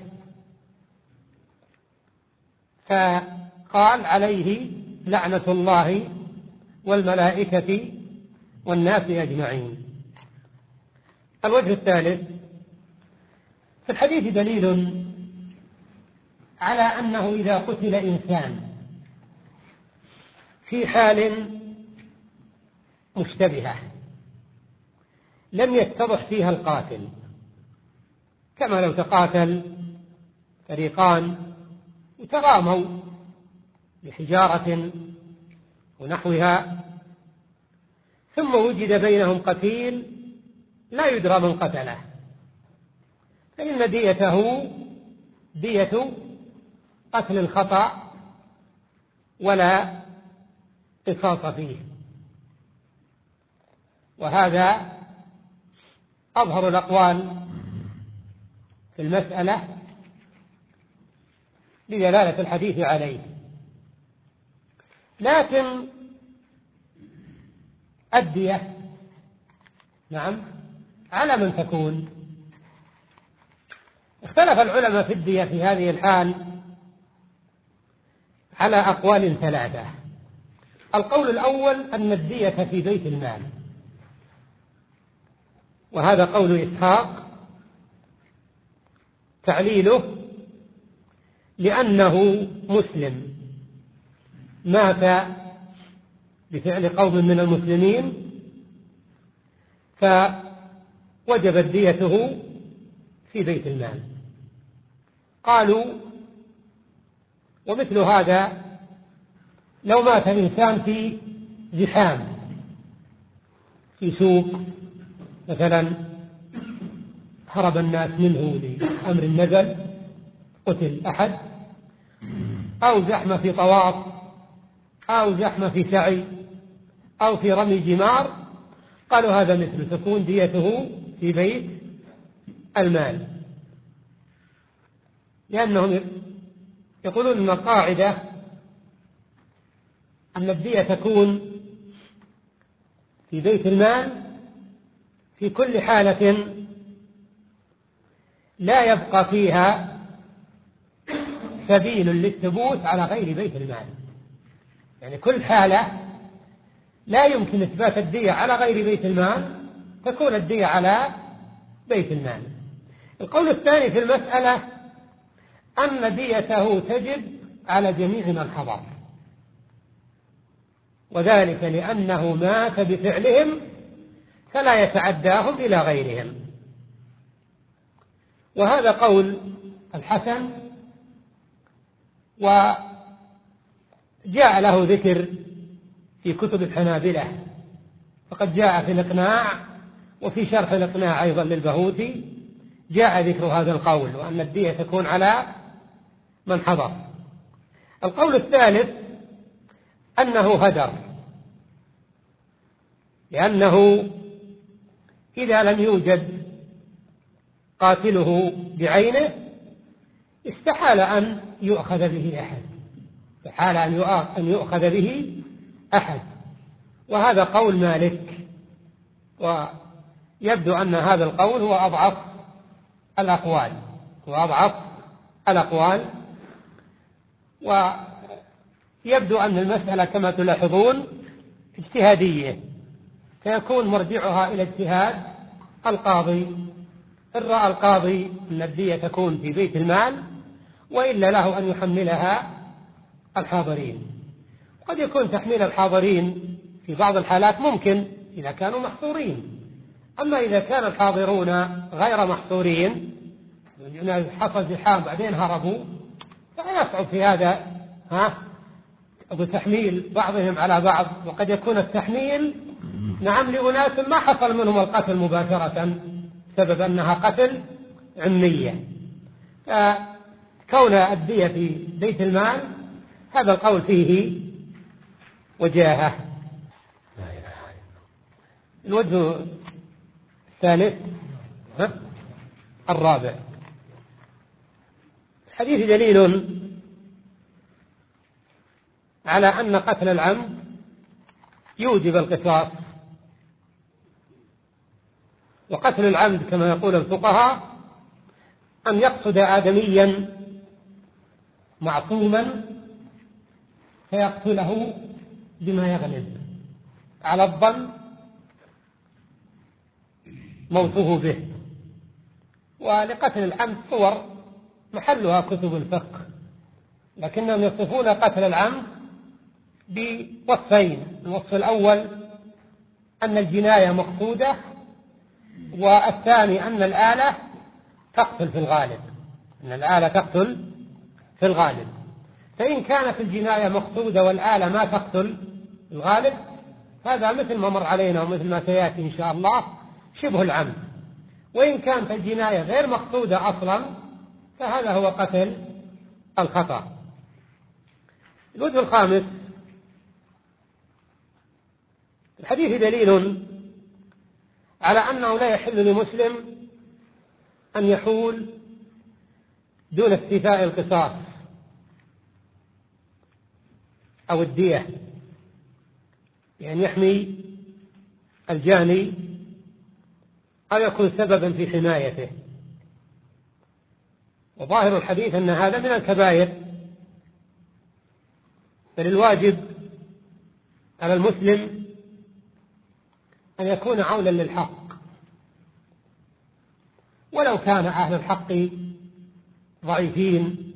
فقال عليه لعنة الله والملائكة والناس أجمعين. الوجه الثالث، في الحديث دليل على أنه إذا قتل إنسان في حال مشتبهة لم يتضح فيها القاتل، كما لو تقاتل فريقان وتراموا بحجارة ونحوها ثم وجد بينهم قتيل لا يدرى من قتله، فإن ديته دية قتل الخطأ ولا قصاص فيه. وهذا أظهر الأقوال في المسألة بدلالة الحديث عليه. لكن الدية نعم على من تكون؟ اختلف العلماء في الدية في هذه الحال على أقوال ثلاثة. القول الأول أن الدية في بيت المال، وهذا قول إسحاق، تعليله لأنه مسلم مات بفعل قوم من المسلمين فوجبت ديته في بيت المال. قالوا ومثل هذا لو مات إنسان في زحام في سوق مثلا، هرب الناس منه لأمر النزل، قتل أحد، أو زحمة في طواف، أو زحمة في سعي، أو في رمي جمار، قالوا هذا مثل تكون ديته في بيت المال. لأنهم يقولون أن القاعدة أن الدية تكون في بيت المال في كل حالة لا يبقى فيها سبيل للثبوت على غير بيت المال. يعني كل حالة لا يمكن إثبات الدية على غير بيت المال تكون الدية على بيت المال. القول الثاني في المسألة أن ديته تجب على جميع من حضر، وذلك لأنه مات بفعلهم فلا يتعداهم إلى غيرهم. وهذا قول الحسن، وجاء له ذكر في كتب الحنابلة، فقد جاء في الإقناع وفي شرح الإقناع أيضا للبهوتي جاء ذكر هذا القول، وأن الدية تكون على من حضر. القول الثالث أنه هدر، لأنه إذا لم يوجد قاتله بعينه استحال أن يؤخذ به أحد، استحال أن يؤخذ به أحد، وهذا قول مالك، ويبدو أن هذا القول هو أضعف الأقوال هو أضعف الأقوال ويبدو أن المسألة كما تلاحظون اجتهادية، فيكون مرجعها إلى اجتهاد القاضي. إن رأى القاضي أن الدية تكون في بيت المال وإلا له أن يحملها الحاضرين. قد يكون تحميل الحاضرين في بعض الحالات ممكن إذا كانوا محصورين، أما إذا كان الحاضرون غير محصورين حصل زحام بعدين هربوا فيصعب في هذا ها بتحميل بعضهم على بعض. وقد يكون التحميل نعم لأناس ما حصل منهم القتل مباشرة سبب أنها قتل عمية، فكون الدية في بيت المال هذا القول فيه وجاهة. الوجه الثالث الرابع، الحديث دليل على أن قتل العمد يوجب القصاص، وقتل العمد كما يقول الفقهاء أن يقصد آدميا معصوما فيقتله بما يغلب على الظن موته به. ولقتل العمد صور محلها كتب الفقه، لكنهم يصفون قتل العمد بوصفين: الوصف الأول أن الجناية مقصودة، والثاني أن الآلة تقتل في الغالب أن الآلة تقتل في الغالب. فإن كانت الجناية مقصودة والآلة ما تقتل في الغالب هذا مثل ما مر علينا ومثل ما سيأتي إن شاء الله شبه العمد. وإن كانت الجناية غير مقصودة أصلا فهذا هو قتل الخطأ. الوجه الخامس، الحديث دليل على أنه لا يحل لمسلم أن يحول دون استيفاء القصاص أو الدية، يعني يحمي الجاني أو يكون سببا في حمايته. وظاهر الحديث أن هذا من الكبائر، بل الواجب على المسلم أن يكون عونا للحق، ولو كان أهل الحق ضعيفين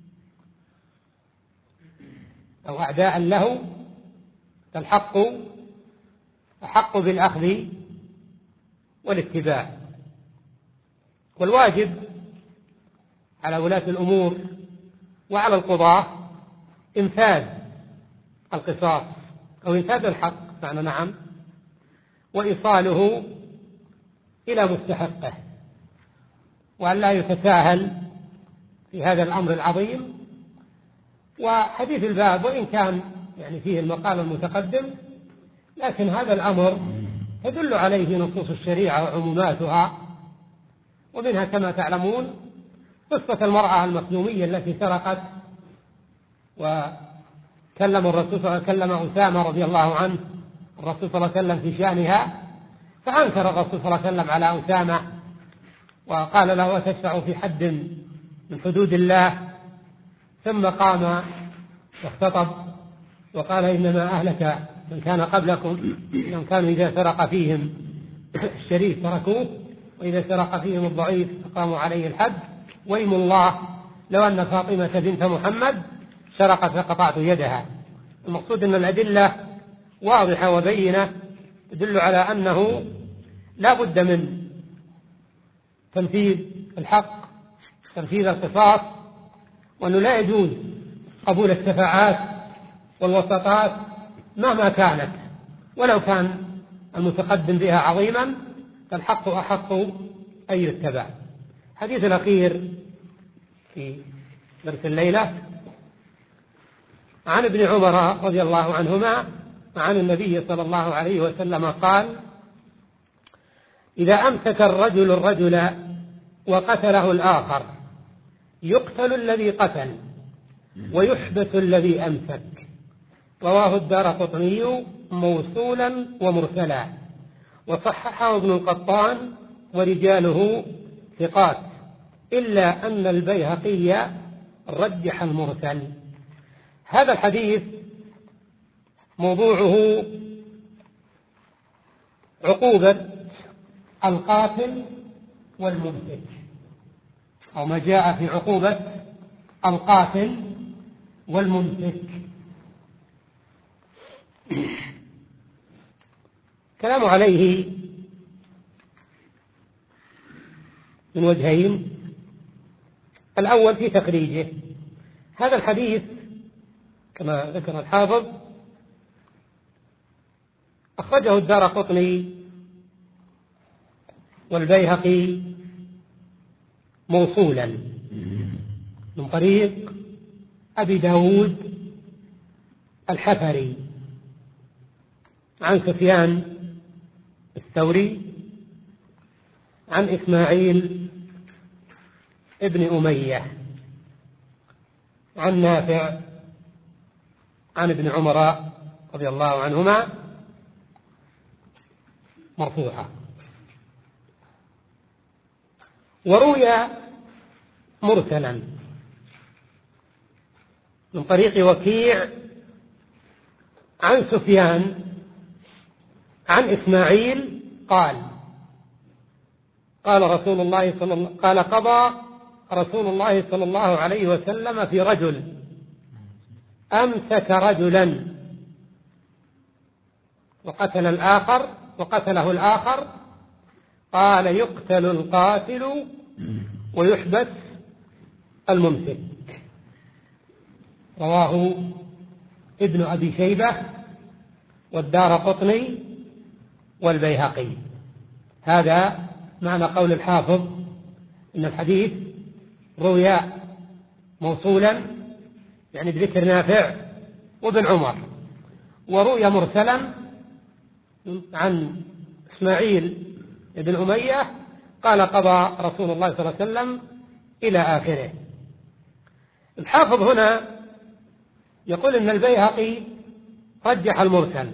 أو أعداء له، فالحق أحق بالأخذ والاتباع. والواجب على ولاة الأمور وعلى القضاة إنفاذ القصاص أو إنفاذ الحق معنى نعم وإيصاله إلى مستحقه، وأن لا يتساهل في هذا الأمر العظيم. وحديث الباب وإن كان يعني فيه المقام المتقدم، لكن هذا الأمر تدل عليه نصوص الشريعة وعموماتها، ومنها كما تعلمون قصة المرأة المخزومية التي سرقت، وكلم الرسول كلم أسامة رضي الله عنه الرسول صلى الله عليه وسلم في شأنها، فأنكر الرسول صلى الله عليه وسلم على أسامة وقال له: وتشفع في حد من حدود الله؟ ثم قام واختطب وقال: إنما أهلك من كان قبلكم إنهم كانوا إذا سرق فيهم الشريف تركوه، وإذا سرق فيهم الضعيف أقاموا عليه الحد، ويم الله لو أن فاطمة بنت محمد سرقت فقطعت يدها. المقصود أن الأدلة واضحة وبينة تدل على أنه لا بد من تنفيذ الحق، تنفيذ القصاص، وأنه لا يجوز قبول الشفاعات والوسطات مهما كانت، ولو كان المتقدم بها عظيما فالحق أحق أن يتبع. الحديث الأخير في درس الليلة عن ابن عمر رضي الله عنهما عن النبي صلى الله عليه وسلم قال: إذا أمسك الرجل الرجل وقتله الآخر يقتل الذي قتل ويحبس الذي أمسك. رواه الدارقطني موصولا ومرسلا، وصححه ابن القطان ورجاله ثقات، إلا أن البيهقي رجح المرسل. هذا الحديث موضوعه عقوبة القاتل والممسك، أو ما جاء في عقوبة القاتل والممسك. كلام عليه من وجهين. الأول في تخريجه. هذا الحديث كما ذكر الحافظ أخرجه الدارقطني والبيهقي موصولا من طريق أبي داود الحفري عن سفيان الثوري عن إسماعيل ابن أمية عن نافع عن ابن عمر رضي الله عنهما مرفوعا. وروي مرسلا من طريق وكيع عن سفيان عن إسماعيل قال: قال رسول الله صلى الله قال قضى رسول الله صلى الله عليه وسلم في رجل أمسك رجلا وقتل الآخر وقتله الآخر، قال: يقتل القاتل ويحبس الممسك. رواه ابن أبي شيبة والدارقطني والبيهقي. هذا معنى قول الحافظ إن الحديث روي موصولا يعني بذكر نافع وابن عمر، وروي مرسلا عن إسماعيل بن أمية قال: قضى رسول الله صلى الله عليه وسلم إلى آخره. الحافظ هنا يقول إن البيهقي رجح المرسل.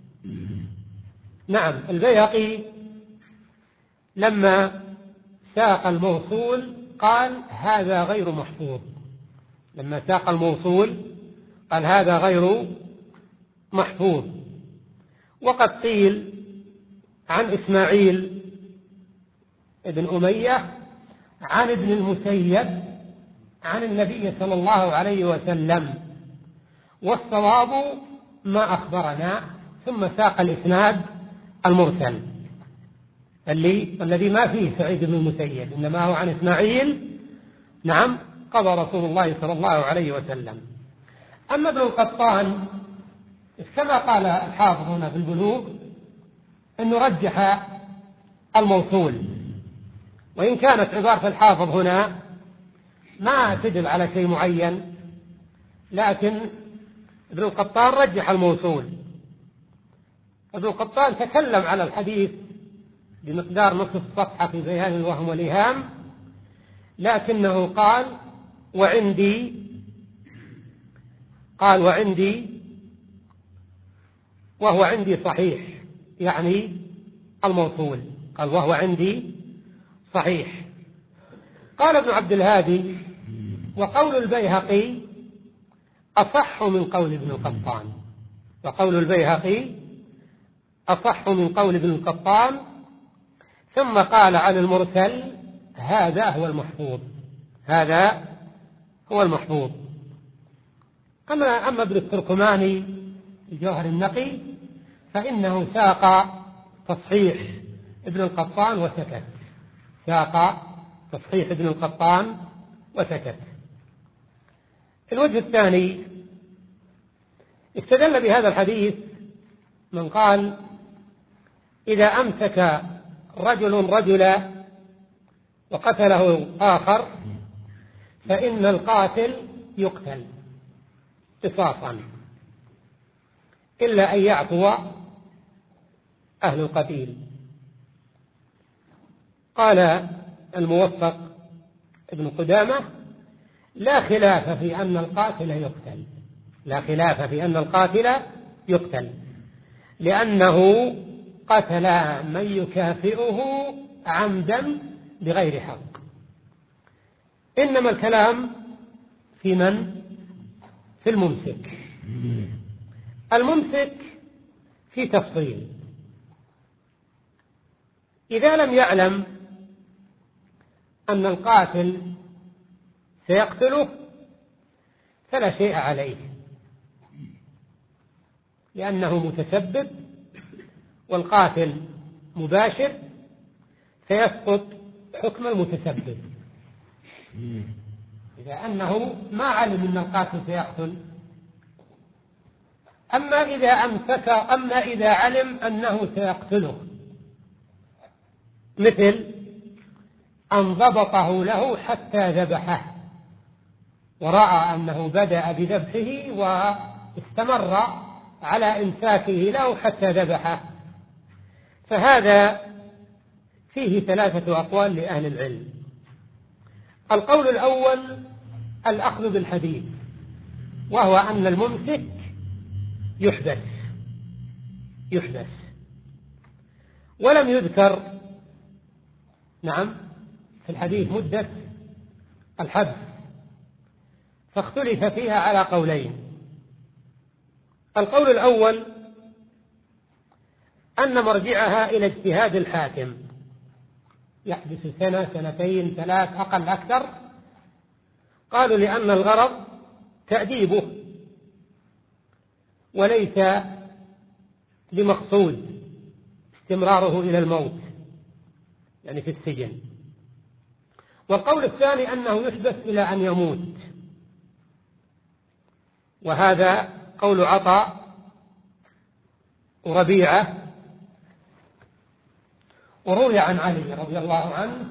نعم، البيهقي لما ساق الموصول قال: هذا غير محفوظ. لما ساق الموصول قال: هذا غير محفوظ. وقد قيل عن إسماعيل ابن أمية عن ابن المسيب عن النبي صلى الله عليه وسلم، والصواب ما أخبرنا، ثم ساق الإسناد المرسل اللي الذي ما فيه سعيد بن المسيب، إنما هو عن إسماعيل. نعم، قضى رسول الله صلى الله عليه وسلم. أما ابن القطان كما قال الحافظ هنا في البلوغ أنه رجح الموصول، وإن كانت عبارة الحافظ هنا ما تدل على شيء معين، لكن ابن القطان رجح الموصول. ابن القطان تكلم على الحديث بمقدار نصف صفحة في بيان الوهم والإيهام، لكنه قال وعندي قال وعندي وهو عندي صحيح، يعني الموصول، قال وهو عندي صحيح. قال ابن عبد الهادي وقول البيهقي أصح من قول ابن القطان، وقول البيهقي أصح من قول ابن القطان. ثم قال عن المرسل هذا هو المحفوظ، هذا هو المحفوظ. أما أما ابن التركماني الجوهر النقي فإنه ساق تصحيح ابن القطان وسكت، ساق تصحيح ابن القطان وسكت. الوجه الثاني استدل بهذا الحديث من قال إذا أمسك رجل رجلا وقتله آخر فإن القاتل يقتل قصاصا إلا أن يعفو أهل القتيل. قال الموفق ابن قدامة لا خلاف في أن القاتل يقتل، لا خلاف في أن القاتل يقتل، لأنه قتل من يكافئه عمدا بغير حق. إنما الكلام في من؟ في الممسك. الممسك في تفصيل، إذا لم يعلم أن القاتل سيقتله فلا شيء عليه، لأنه متسبب والقاتل مباشر، فيسقط حكم المتسبب. إذا أنه ما علم أن القاتل سيقتل. أما إذا أمسك أما إذا علم أنه سيقتله، مثل أن ضبطه له حتى ذبحه ورأى أنه بدأ بذبحه واستمر على إمساكه له حتى ذبحه، فهذا فيه ثلاثة أقوال لأهل العلم. القول الأول الأخذ بالحديث، وهو أن الممسك يحبس يحبس ولم يذكر نعم في الحديث مدة الحبس، فاختلف فيها على قولين. القول الأول أن مرجعها إلى اجتهاد الحاكم، يحبس سنة سنتين ثلاث أقل أكثر. قالوا لأن الغرض تأديبه وليس بمقصود استمراره إلى الموت، يعني في السجن. والقول الثاني أنه يحبس إلى أن يموت، وهذا قول عطاء وربيعة، وروي عن علي رضي الله عنه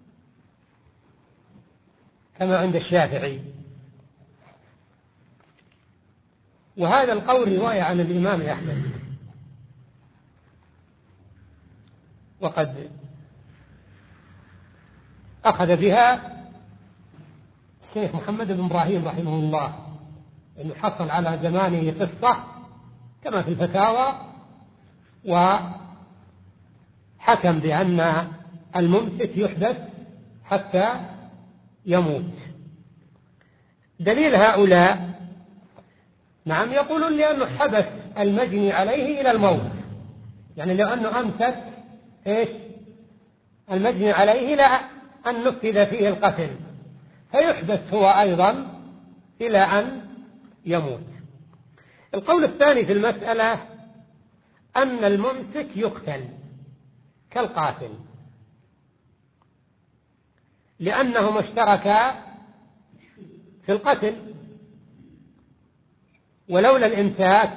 كما عند الشافعي. وهذا القول رواية عن الإمام أحمد، وقد أخذ بها الشيخ محمد بن إبراهيم رحمه الله، أنه حصل على زمانه قصة كما في الفتاوى، وحكم بأن الممسك يحبس حتى يموت. دليل هؤلاء نعم يقولون لأنه حبس المجني عليه إلى الموت، يعني لو أنه أمسك إيش المجني عليه إلى أن نفذ فيه القتل، فيحبس هو أيضا إلى أن يموت. القول الثاني في المسألة أن الممسك يقتل كالقاتل، لأنهما اشتركا في القتل، ولولا الإمساك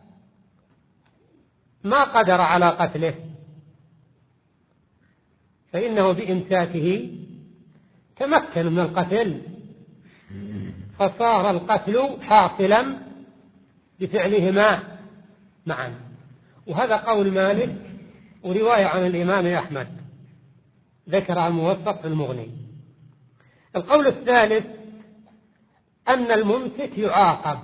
ما قدر على قتله، فإنه بإمساكه تمكن من القتل، فصار القتل حاصلا بفعلهما معا. وهذا قول مالك ورواية عن الإمام أحمد ذكر الموفق في المغني. القول الثالث أن الممسك يعاقب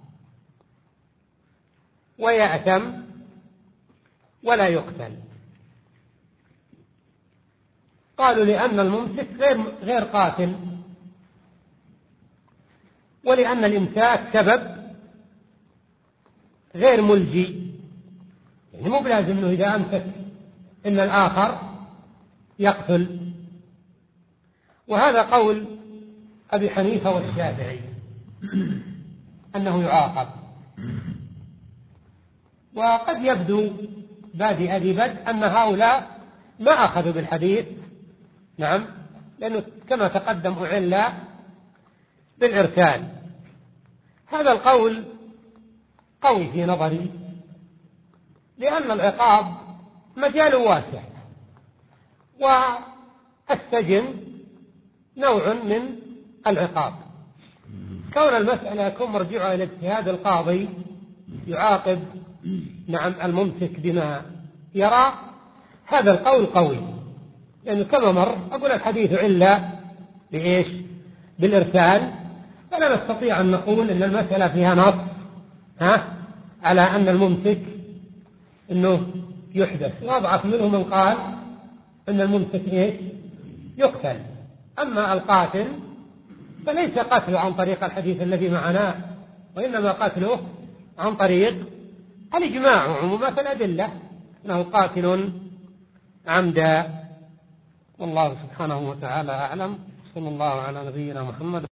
ويأثم ولا يقتل. قالوا لأن الممسك غير غير قاتل، ولأن الإمساك سبب غير ملجي، يعني مو بلازم أنه إذا أمسك إن الآخر يقتل. وهذا قول أبي حنيفة والشافعي أنه يعاقب. وقد يبدو بادئ ذي بدء أن هؤلاء ما أخذوا بالحديث، نعم، لأنه كما تقدم أعل بالإرسال. هذا القول قوي في نظري، لأن العقاب مجال واسع، والسجن نوع من العقاب. كون المسألة يكون مرجعها إلى اجتهاد القاضي يعاقب نعم الممسك بما يرى، هذا القول قوي، لأنه كما مر أقول الحديث إلا بإيش؟ بالإرسال، فلا نستطيع أن نقول أن المسألة فيها نص ها على أن الممسك أنه يحدث، وأضعف منهم من قال أن الممسك إيش؟ يقتل. أما القاتل فليس قتله عن طريق الحديث الذي معنا، وإنما قتله عن طريق الإجماع وعمومات الأدلة أنه قاتل عمدا. والله سبحانه وتعالى أعلم. صلى الله على نبينا محمد.